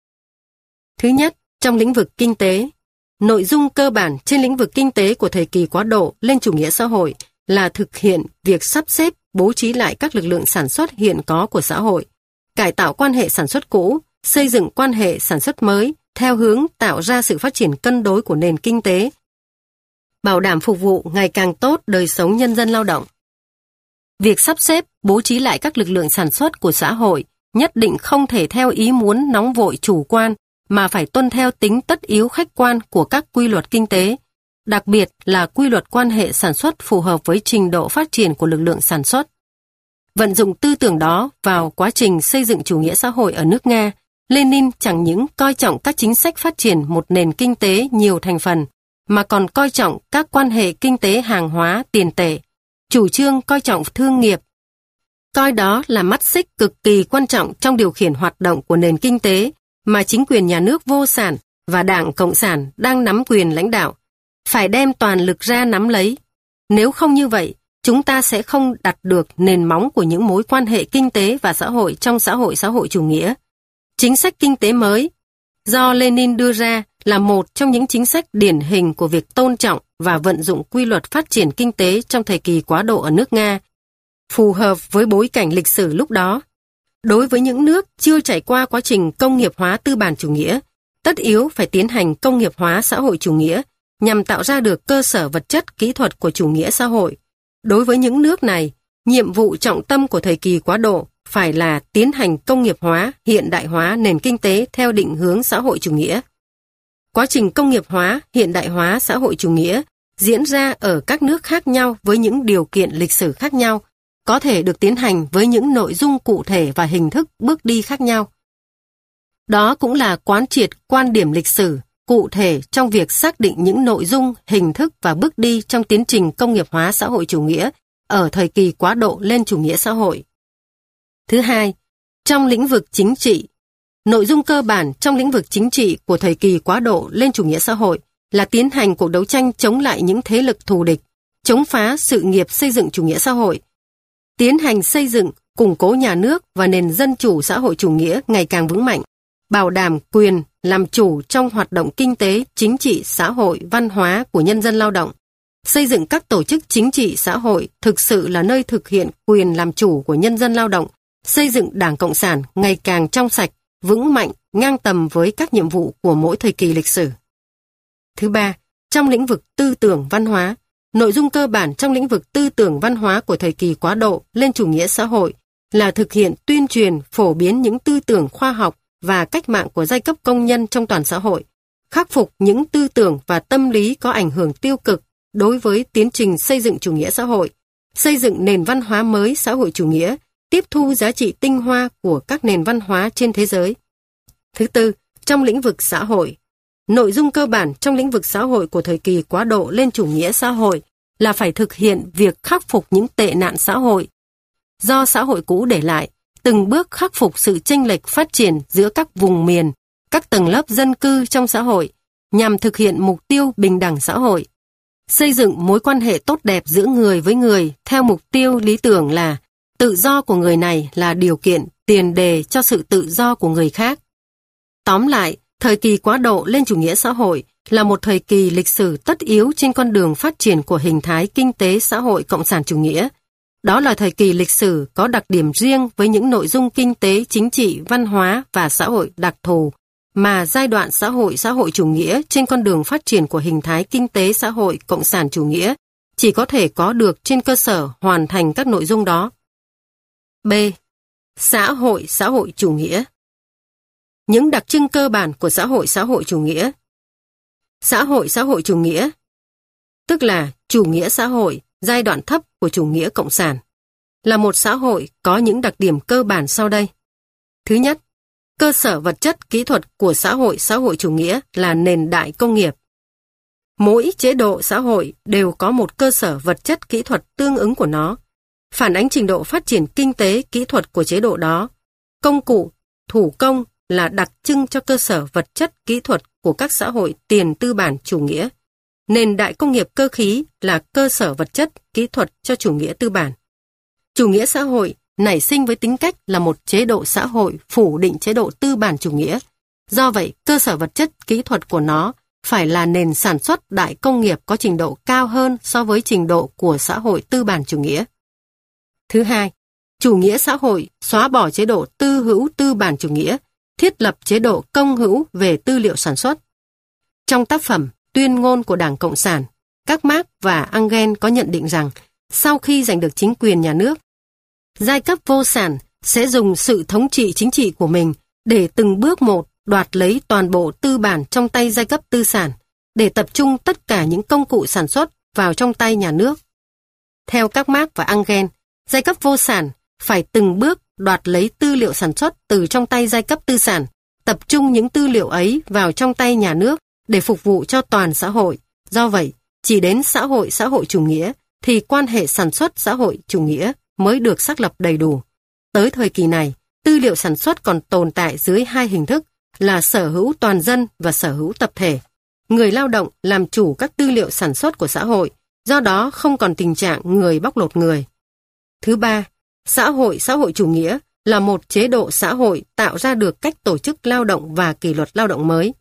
Thứ nhất, trong lĩnh vực kinh tế, nội dung cơ bản trên lĩnh vực kinh tế của thời kỳ quá độ lên chủ nghĩa xã hội là thực hiện việc sắp xếp, bố trí lại các lực lượng sản xuất hiện có của xã hội, cải tạo quan hệ sản xuất cũ, xây dựng quan hệ sản xuất mới theo hướng tạo ra sự phát triển cân đối của nền kinh tế, bảo đảm phục vụ ngày càng tốt đời sống nhân dân lao động. Việc sắp xếp, bố trí lại các lực lượng sản xuất của xã hội nhất định không thể theo ý muốn nóng vội chủ quan mà phải tuân theo tính tất yếu khách quan của các quy luật kinh tế, đặc biệt là quy luật quan hệ sản xuất phù hợp với trình độ phát triển của lực lượng sản xuất. Vận dụng tư tưởng đó vào quá trình xây dựng chủ nghĩa xã hội ở nước Nga, Lenin chẳng những coi trọng các chính sách phát triển một nền kinh tế nhiều thành phần, mà còn coi trọng các quan hệ kinh tế hàng hóa tiền tệ, chủ trương coi trọng thương nghiệp. Coi đó là mắt xích cực kỳ quan trọng trong điều khiển hoạt động của nền kinh tế mà chính quyền nhà nước vô sản và Đảng Cộng sản đang nắm quyền lãnh đạo, phải đem toàn lực ra nắm lấy. Nếu không như vậy, chúng ta sẽ không đặt được nền móng của những mối quan hệ kinh tế và xã hội trong xã hội chủ nghĩa. Chính sách kinh tế mới do Lenin đưa ra là một trong những chính sách điển hình của việc tôn trọng và vận dụng quy luật phát triển kinh tế trong thời kỳ quá độ ở nước Nga, phù hợp với bối cảnh lịch sử lúc đó. Đối với những nước chưa trải qua quá trình công nghiệp hóa tư bản chủ nghĩa, tất yếu phải tiến hành công nghiệp hóa xã hội chủ nghĩa nhằm tạo ra được cơ sở vật chất kỹ thuật của chủ nghĩa xã hội. Đối với những nước này, nhiệm vụ trọng tâm của thời kỳ quá độ phải là tiến hành công nghiệp hóa, hiện đại hóa nền kinh tế theo định hướng xã hội chủ nghĩa. Quá trình công nghiệp hóa, hiện đại hóa xã hội chủ nghĩa diễn ra ở các nước khác nhau với những điều kiện lịch sử khác nhau, có thể được tiến hành với những nội dung cụ thể và hình thức bước đi khác nhau. Đó cũng là quán triệt quan điểm lịch sử cụ thể trong việc xác định những nội dung, hình thức và bước đi trong tiến trình công nghiệp hóa xã hội chủ nghĩa ở thời kỳ quá độ lên chủ nghĩa xã hội. Thứ hai, trong lĩnh vực chính trị, nội dung cơ bản trong lĩnh vực chính trị của thời kỳ quá độ lên chủ nghĩa xã hội là tiến hành cuộc đấu tranh chống lại những thế lực thù địch, chống phá sự nghiệp xây dựng chủ nghĩa xã hội, tiến hành xây dựng, củng cố nhà nước và nền dân chủ xã hội chủ nghĩa ngày càng vững mạnh, bảo đảm quyền làm chủ trong hoạt động kinh tế, chính trị, xã hội, văn hóa của nhân dân lao động, Xây dựng các tổ chức chính trị xã hội thực sự là nơi thực hiện quyền làm chủ của nhân dân lao động, xây dựng Đảng Cộng sản ngày càng trong sạch, vững mạnh, ngang tầm với các nhiệm vụ của mỗi thời kỳ lịch sử. Thứ ba, trong lĩnh vực tư tưởng văn hóa, nội dung cơ bản trong lĩnh vực tư tưởng văn hóa của thời kỳ quá độ lên chủ nghĩa xã hội là thực hiện tuyên truyền, phổ biến những tư tưởng khoa học và cách mạng của giai cấp công nhân trong toàn xã hội, khắc phục những tư tưởng và tâm lý có ảnh hưởng tiêu cực đối với tiến trình xây dựng chủ nghĩa xã hội, xây dựng nền văn hóa mới xã hội chủ nghĩa, tiếp thu giá trị tinh hoa của các nền văn hóa trên thế giới. Thứ tư, trong lĩnh vực xã hội, nội dung cơ bản trong lĩnh vực xã hội của thời kỳ quá độ lên chủ nghĩa xã hội là phải thực hiện việc khắc phục những tệ nạn xã hội do xã hội cũ để lại, từng bước khắc phục sự chênh lệch phát triển giữa các vùng miền, các tầng lớp dân cư trong xã hội, nhằm thực hiện mục tiêu bình đẳng xã hội. Xây dựng mối quan hệ tốt đẹp giữa người với người theo mục tiêu lý tưởng là tự do của người này là điều kiện, tiền đề cho sự tự do của người khác. Tóm lại, thời kỳ quá độ lên chủ nghĩa xã hội là một thời kỳ lịch sử tất yếu trên con đường phát triển của hình thái kinh tế xã hội cộng sản chủ nghĩa. Đó là thời kỳ lịch sử có đặc điểm riêng với những nội dung kinh tế, chính trị, văn hóa và xã hội đặc thù mà giai đoạn xã hội chủ nghĩa trên con đường phát triển của hình thái kinh tế xã hội cộng sản chủ nghĩa chỉ có thể có được trên cơ sở hoàn thành các nội dung đó. B. Xã hội chủ nghĩa. Những đặc trưng cơ bản của xã hội chủ nghĩa. Xã hội chủ nghĩa, tức là chủ nghĩa xã hội, giai đoạn thấp của chủ nghĩa cộng sản, là một xã hội có những đặc điểm cơ bản sau đây. Thứ nhất, cơ sở vật chất kỹ thuật của xã hội chủ nghĩa là nền đại công nghiệp. Mỗi chế độ xã hội đều có một cơ sở vật chất kỹ thuật tương ứng của nó, phản ánh trình độ phát triển kinh tế kỹ thuật của chế độ đó. Công cụ, thủ công là đặc trưng cho cơ sở vật chất kỹ thuật của các xã hội tiền tư bản chủ nghĩa. Nền đại công nghiệp cơ khí là cơ sở vật chất kỹ thuật cho chủ nghĩa tư bản. Chủ nghĩa xã hội nảy sinh với tính cách là một chế độ xã hội phủ định chế độ tư bản chủ nghĩa. Do vậy, cơ sở vật chất kỹ thuật của nó phải là nền sản xuất đại công nghiệp có trình độ cao hơn so với trình độ của xã hội tư bản chủ nghĩa. Thứ hai, chủ nghĩa xã hội xóa bỏ chế độ tư hữu tư bản chủ nghĩa, thiết lập chế độ công hữu về tư liệu sản xuất. Trong tác phẩm Tuyên ngôn của Đảng Cộng sản, các Marx và Engels có nhận định rằng sau khi giành được chính quyền nhà nước, giai cấp vô sản sẽ dùng sự thống trị chính trị của mình để từng bước một đoạt lấy toàn bộ tư bản trong tay giai cấp tư sản, để tập trung tất cả những công cụ sản xuất vào trong tay nhà nước. Theo các Marx và Engels, giai cấp vô sản phải từng bước đoạt lấy tư liệu sản xuất từ trong tay giai cấp tư sản, tập trung những tư liệu ấy vào trong tay nhà nước để phục vụ cho toàn xã hội. Do vậy, chỉ đến xã hội chủ nghĩa thì quan hệ sản xuất xã hội chủ nghĩa mới được xác lập đầy đủ. Tới thời kỳ này, tư liệu sản xuất còn tồn tại dưới hai hình thức là sở hữu toàn dân và sở hữu tập thể. Người lao động làm chủ các tư liệu sản xuất của xã hội, do đó không còn tình trạng người bóc lột người. Thứ ba, xã hội chủ nghĩa là một chế độ xã hội tạo ra được cách tổ chức lao động và kỷ luật lao động mới.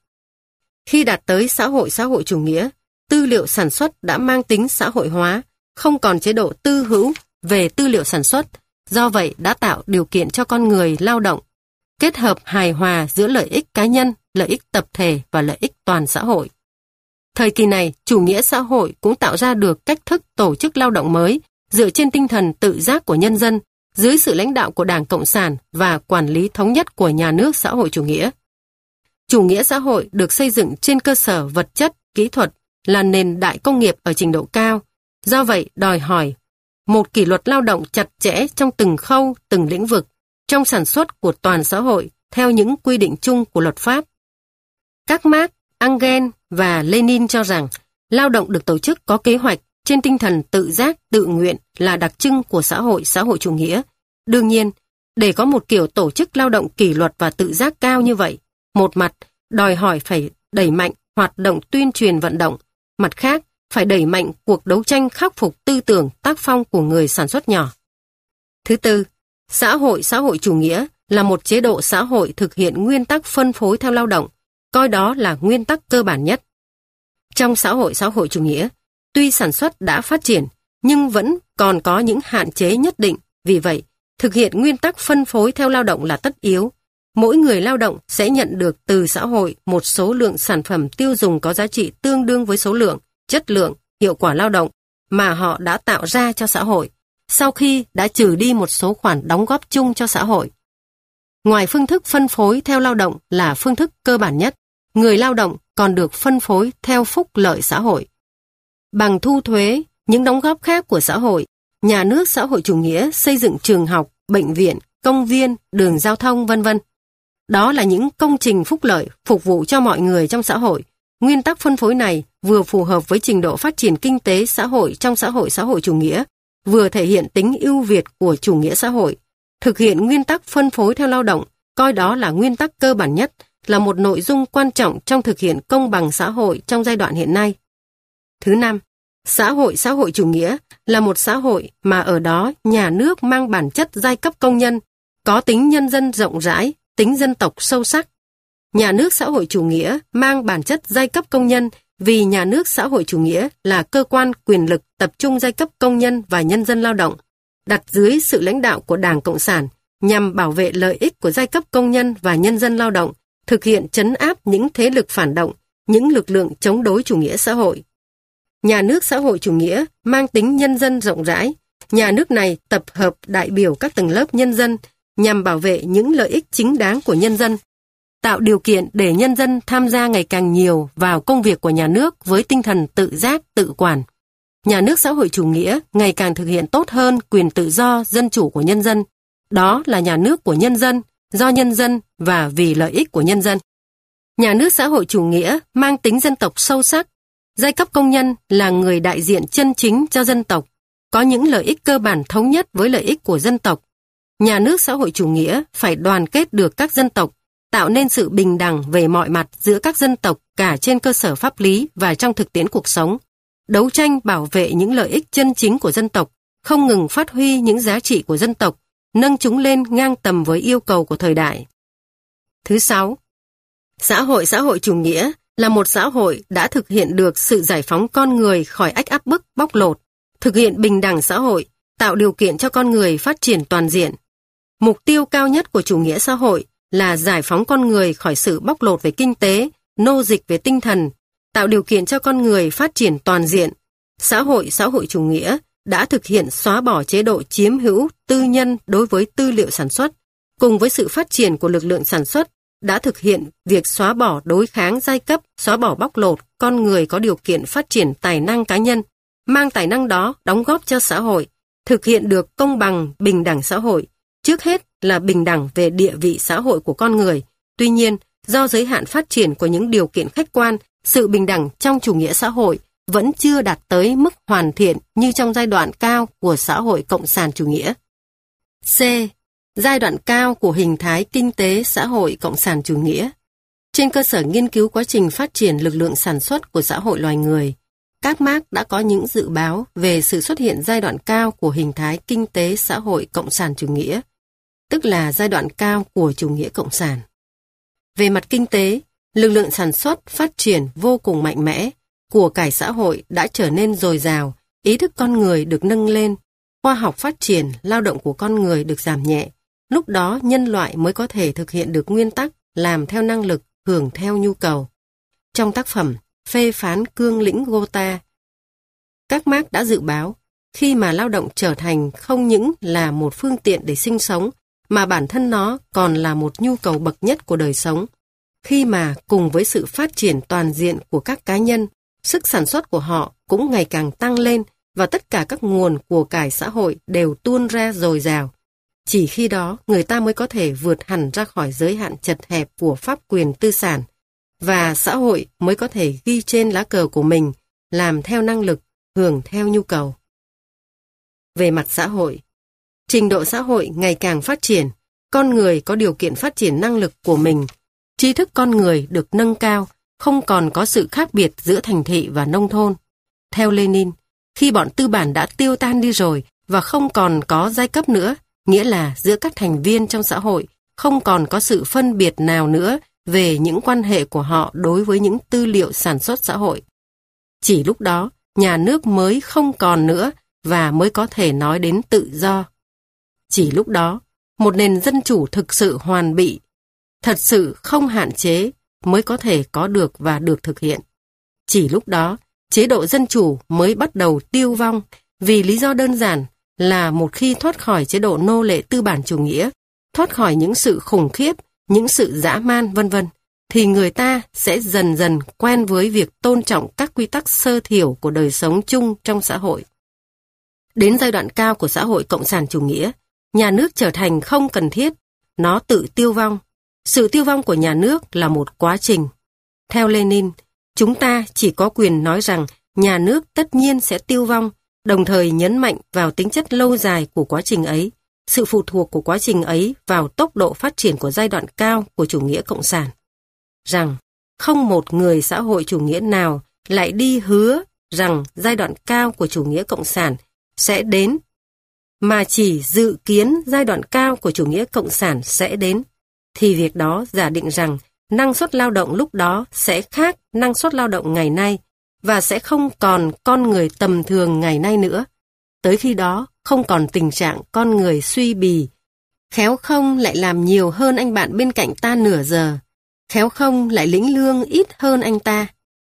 Khi đạt tới xã hội chủ nghĩa, tư liệu sản xuất đã mang tính xã hội hóa, không còn chế độ tư hữu về tư liệu sản xuất, do vậy đã tạo điều kiện cho con người lao động, kết hợp hài hòa giữa lợi ích cá nhân, lợi ích tập thể và lợi ích toàn xã hội. Thời kỳ này, chủ nghĩa xã hội cũng tạo ra được cách thức tổ chức lao động mới dựa trên tinh thần tự giác của nhân dân, dưới sự lãnh đạo của Đảng Cộng sản và quản lý thống nhất của nhà nước xã hội chủ nghĩa. Chủ nghĩa xã hội được xây dựng trên cơ sở vật chất, kỹ thuật là nền đại công nghiệp ở trình độ cao, do vậy đòi hỏi một kỷ luật lao động chặt chẽ trong từng khâu, từng lĩnh vực, trong sản xuất của toàn xã hội theo những quy định chung của luật pháp. Các Marx, Engels và Lenin cho rằng lao động được tổ chức có kế hoạch trên tinh thần tự giác, tự nguyện là đặc trưng của xã hội chủ nghĩa. Đương nhiên, để có một kiểu tổ chức lao động kỷ luật và tự giác cao như vậy, một mặt đòi hỏi phải đẩy mạnh hoạt động tuyên truyền vận động, mặt khác phải đẩy mạnh cuộc đấu tranh khắc phục tư tưởng tác phong của người sản xuất nhỏ. Thứ tư, xã hội chủ nghĩa là một chế độ xã hội thực hiện nguyên tắc phân phối theo lao động, coi đó là nguyên tắc cơ bản nhất. Trong xã hội chủ nghĩa, Tuy sản xuất đã phát triển, nhưng vẫn còn có những hạn chế nhất định. Vì vậy, thực hiện nguyên tắc phân phối theo lao động là tất yếu. Mỗi người lao động sẽ nhận được từ xã hội một số lượng sản phẩm tiêu dùng có giá trị tương đương với số lượng, chất lượng, hiệu quả lao động mà họ đã tạo ra cho xã hội, sau khi đã trừ đi một số khoản đóng góp chung cho xã hội. Ngoài phương thức phân phối theo lao động là phương thức cơ bản nhất, người lao động còn được phân phối theo phúc lợi xã hội. Bằng thu thuế, những đóng góp khác của xã hội, nhà nước xã hội chủ nghĩa xây dựng trường học, bệnh viện, công viên, đường giao thông, vân vân. Đó là những công trình phúc lợi phục vụ cho mọi người trong xã hội. Nguyên tắc phân phối này vừa phù hợp với trình độ phát triển kinh tế xã hội trong xã hội chủ nghĩa, vừa thể hiện tính ưu việt của chủ nghĩa xã hội. Thực hiện nguyên tắc phân phối theo lao động, coi đó là nguyên tắc cơ bản nhất, là một nội dung quan trọng trong thực hiện công bằng xã hội trong giai đoạn hiện nay. Thứ năm, xã hội chủ nghĩa là một xã hội mà ở đó nhà nước mang bản chất giai cấp công nhân, có tính nhân dân rộng rãi, tính dân tộc sâu sắc. Nhà nước xã hội chủ nghĩa mang bản chất giai cấp công nhân vì nhà nước xã hội chủ nghĩa là cơ quan quyền lực tập trung giai cấp công nhân và nhân dân lao động, đặt dưới sự lãnh đạo của Đảng Cộng sản nhằm bảo vệ lợi ích của giai cấp công nhân và nhân dân lao động, thực hiện trấn áp những thế lực phản động, những lực lượng chống đối chủ nghĩa xã hội. Nhà nước xã hội chủ nghĩa mang tính nhân dân rộng rãi. Nhà nước này tập hợp đại biểu các tầng lớp nhân dân nhằm bảo vệ những lợi ích chính đáng của nhân dân, tạo điều kiện để nhân dân tham gia ngày càng nhiều vào công việc của nhà nước với tinh thần tự giác, tự quản. Nhà nước xã hội chủ nghĩa ngày càng thực hiện tốt hơn quyền tự do, dân chủ của nhân dân. Đó là nhà nước của nhân dân, do nhân dân và vì lợi ích của nhân dân. Nhà nước xã hội chủ nghĩa mang tính dân tộc sâu sắc. Giai cấp công nhân là người đại diện chân chính cho dân tộc, có những lợi ích cơ bản thống nhất với lợi ích của dân tộc. Nhà nước xã hội chủ nghĩa phải đoàn kết được các dân tộc, tạo nên sự bình đẳng về mọi mặt giữa các dân tộc cả trên cơ sở pháp lý và trong thực tiễn cuộc sống. Đấu tranh bảo vệ những lợi ích chân chính của dân tộc, không ngừng phát huy những giá trị của dân tộc, nâng chúng lên ngang tầm với yêu cầu của thời đại. Thứ sáu, xã hội chủ nghĩa là một xã hội đã thực hiện được sự giải phóng con người khỏi ách áp bức, bóc lột, thực hiện bình đẳng xã hội, tạo điều kiện cho con người phát triển toàn diện. Mục tiêu cao nhất của chủ nghĩa xã hội là giải phóng con người khỏi sự bóc lột về kinh tế, nô dịch về tinh thần, tạo điều kiện cho con người phát triển toàn diện. Xã hội chủ nghĩa đã thực hiện xóa bỏ chế độ chiếm hữu, tư nhân đối với tư liệu sản xuất, cùng với sự phát triển của lực lượng sản xuất, đã thực hiện việc xóa bỏ đối kháng giai cấp, xóa bỏ bóc lột, con người có điều kiện phát triển tài năng cá nhân, mang tài năng đó đóng góp cho xã hội, thực hiện được công bằng, bình đẳng xã hội, trước hết là bình đẳng về địa vị xã hội của con người. Tuy nhiên, do giới hạn phát triển của những điều kiện khách quan, sự bình đẳng trong chủ nghĩa xã hội vẫn chưa đạt tới mức hoàn thiện như trong giai đoạn cao của xã hội cộng sản chủ nghĩa. C. Giai đoạn cao của hình thái kinh tế xã hội cộng sản chủ nghĩa. Trên cơ sở nghiên cứu quá trình phát triển lực lượng sản xuất của xã hội loài người, các Marx đã có những dự báo về sự xuất hiện giai đoạn cao của hình thái kinh tế xã hội cộng sản chủ nghĩa, tức là giai đoạn cao của chủ nghĩa cộng sản. Về mặt kinh tế, lực lượng sản xuất phát triển vô cùng mạnh mẽ, của cải xã hội đã trở nên dồi dào, ý thức con người được nâng lên, khoa học phát triển, lao động của con người được giảm nhẹ. Lúc đó nhân loại mới có thể thực hiện được nguyên tắc làm theo năng lực, hưởng theo nhu cầu. Trong tác phẩm Phê phán cương lĩnh Gotha, các Marx đã dự báo khi mà lao động trở thành không những là một phương tiện để sinh sống, mà bản thân nó còn là một nhu cầu bậc nhất của đời sống. Khi mà cùng với sự phát triển toàn diện của các cá nhân, sức sản xuất của họ cũng ngày càng tăng lên và tất cả các nguồn của cải xã hội đều tuôn ra dồi dào. Chỉ khi đó người ta mới có thể vượt hẳn ra khỏi giới hạn chật hẹp của pháp quyền tư sản và xã hội mới có thể ghi trên lá cờ của mình, làm theo năng lực, hưởng theo nhu cầu. Về mặt xã hội, trình độ xã hội ngày càng phát triển, con người có điều kiện phát triển năng lực của mình, trí thức con người được nâng cao, không còn có sự khác biệt giữa thành thị và nông thôn. Theo Lenin, khi bọn tư bản đã tiêu tan đi rồi và không còn có giai cấp nữa, nghĩa là giữa các thành viên trong xã hội không còn có sự phân biệt nào nữa về những quan hệ của họ đối với những tư liệu sản xuất xã hội. Chỉ lúc đó, nhà nước mới không còn nữa và mới có thể nói đến tự do. Chỉ lúc đó, một nền dân chủ thực sự hoàn bị, thật sự không hạn chế mới có thể có được và được thực hiện. Chỉ lúc đó, chế độ dân chủ mới bắt đầu tiêu vong vì lý do đơn giản là một khi thoát khỏi chế độ nô lệ tư bản chủ nghĩa, thoát khỏi những sự khủng khiếp, những sự dã man vân vân, thì người ta sẽ dần dần quen với việc tôn trọng các quy tắc sơ thiểu của đời sống chung trong xã hội. Đến giai đoạn cao của xã hội cộng sản chủ nghĩa, nhà nước trở thành không cần thiết, nó tự tiêu vong. Sự tiêu vong của nhà nước là một quá trình. Theo Lenin, chúng ta chỉ có quyền nói rằng nhà nước tất nhiên sẽ tiêu vong, đồng thời nhấn mạnh vào tính chất lâu dài của quá trình ấy, sự phụ thuộc của quá trình ấy vào tốc độ phát triển của giai đoạn cao của chủ nghĩa cộng sản. Rằng không một người xã hội chủ nghĩa nào lại đi hứa rằng giai đoạn cao của chủ nghĩa cộng sản sẽ đến, mà chỉ dự kiến giai đoạn cao của chủ nghĩa cộng sản sẽ đến, thì việc đó giả định rằng năng suất lao động lúc đó sẽ khác năng suất lao động ngày nay và sẽ không còn con người tầm thường ngày nay nữa. Tới khi đó không còn tình trạng con người suy bì, khéo không lại làm nhiều hơn anh bạn bên cạnh ta nửa giờ, khéo không lại lĩnh lương ít hơn anh ta.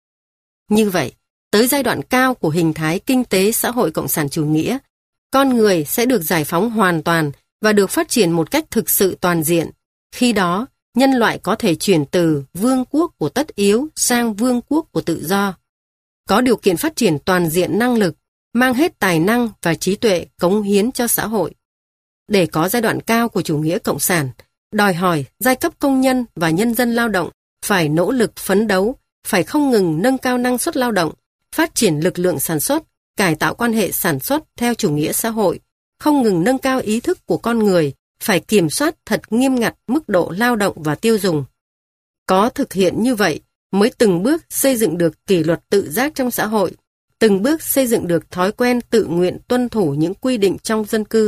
Như vậy, tới giai đoạn cao của hình thái kinh tế xã hội cộng sản chủ nghĩa, con người sẽ được giải phóng hoàn toàn và được phát triển một cách thực sự toàn diện. Khi đó, nhân loại có thể chuyển từ vương quốc của tất yếu sang vương quốc của tự do. Có điều kiện phát triển toàn diện năng lực, mang hết tài năng và trí tuệ cống hiến cho xã hội. Để có giai đoạn cao của chủ nghĩa cộng sản, đòi hỏi giai cấp công nhân và nhân dân lao động phải nỗ lực phấn đấu, phải không ngừng nâng cao năng suất lao động, phát triển lực lượng sản xuất, cải tạo quan hệ sản xuất theo chủ nghĩa xã hội, không ngừng nâng cao ý thức của con người, phải kiểm soát thật nghiêm ngặt mức độ lao động và tiêu dùng. Có thực hiện như vậy mới từng bước xây dựng được kỷ luật tự giác trong xã hội, từng bước xây dựng được thói quen tự nguyện tuân thủ những quy định trong dân cư.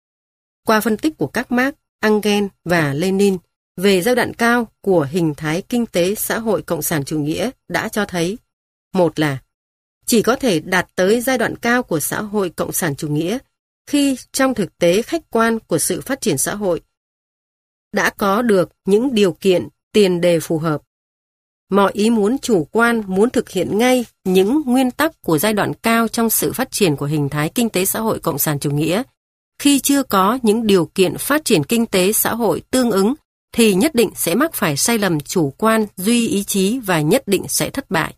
Qua phân tích của các Marx, Engels và Lenin về giai đoạn cao của hình thái kinh tế xã hội cộng sản chủ nghĩa đã cho thấy, một là chỉ có thể đạt tới giai đoạn cao của xã hội cộng sản chủ nghĩa khi trong thực tế khách quan của sự phát triển xã hội đã có được những điều kiện tiền đề phù hợp. Mọi ý muốn chủ quan muốn thực hiện ngay những nguyên tắc của giai đoạn cao trong sự phát triển của hình thái kinh tế xã hội cộng sản chủ nghĩa, khi chưa có những điều kiện phát triển kinh tế xã hội tương ứng, thì nhất định sẽ mắc phải sai lầm chủ quan, duy ý chí và nhất định sẽ thất bại.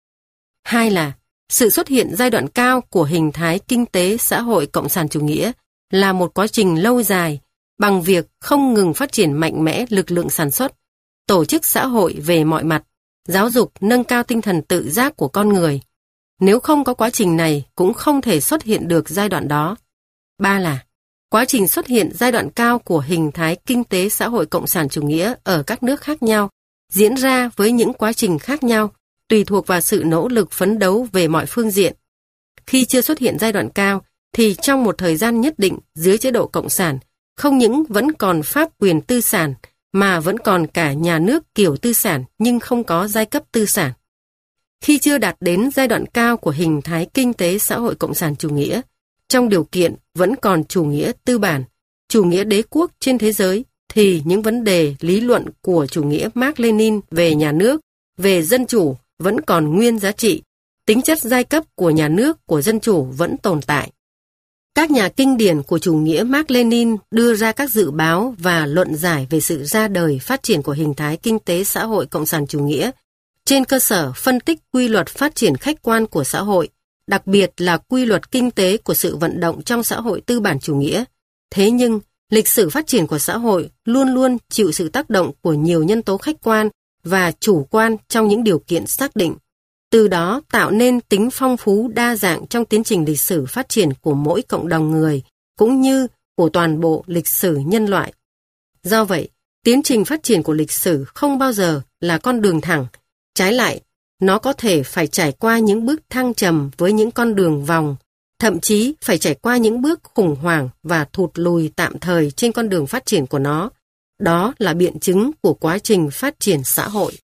Hai là, sự xuất hiện giai đoạn cao của hình thái kinh tế xã hội cộng sản chủ nghĩa là một quá trình lâu dài, bằng việc không ngừng phát triển mạnh mẽ lực lượng sản xuất, tổ chức xã hội về mọi mặt, giáo dục nâng cao tinh thần tự giác của con người. Nếu không có quá trình này cũng không thể xuất hiện được giai đoạn đó. Ba là, quá trình xuất hiện giai đoạn cao của hình thái kinh tế xã hội cộng sản chủ nghĩa ở các nước khác nhau, diễn ra với những quá trình khác nhau, tùy thuộc vào sự nỗ lực phấn đấu về mọi phương diện. Khi chưa xuất hiện giai đoạn cao, thì trong một thời gian nhất định dưới chế độ cộng sản, không những vẫn còn pháp quyền tư sản, mà vẫn còn cả nhà nước kiểu tư sản nhưng không có giai cấp tư sản. Khi chưa đạt đến giai đoạn cao của hình thái kinh tế xã hội cộng sản chủ nghĩa, trong điều kiện vẫn còn chủ nghĩa tư bản, chủ nghĩa đế quốc trên thế giới, thì những vấn đề lý luận của chủ nghĩa Mác-Lênin về nhà nước, về dân chủ vẫn còn nguyên giá trị, tính chất giai cấp của nhà nước, của dân chủ vẫn tồn tại. Các nhà kinh điển của chủ nghĩa Mác-Lênin đưa ra các dự báo và luận giải về sự ra đời phát triển của hình thái kinh tế xã hội cộng sản chủ nghĩa trên cơ sở phân tích quy luật phát triển khách quan của xã hội, đặc biệt là quy luật kinh tế của sự vận động trong xã hội tư bản chủ nghĩa. Thế nhưng, lịch sử phát triển của xã hội luôn luôn chịu sự tác động của nhiều nhân tố khách quan và chủ quan trong những điều kiện xác định, từ đó tạo nên tính phong phú đa dạng trong tiến trình lịch sử phát triển của mỗi cộng đồng người, cũng như của toàn bộ lịch sử nhân loại. Do vậy, tiến trình phát triển của lịch sử không bao giờ là con đường thẳng, trái lại, nó có thể phải trải qua những bước thăng trầm với những con đường vòng, thậm chí phải trải qua những bước khủng hoảng và thụt lùi tạm thời trên con đường phát triển của nó. Đó là biện chứng của quá trình phát triển xã hội.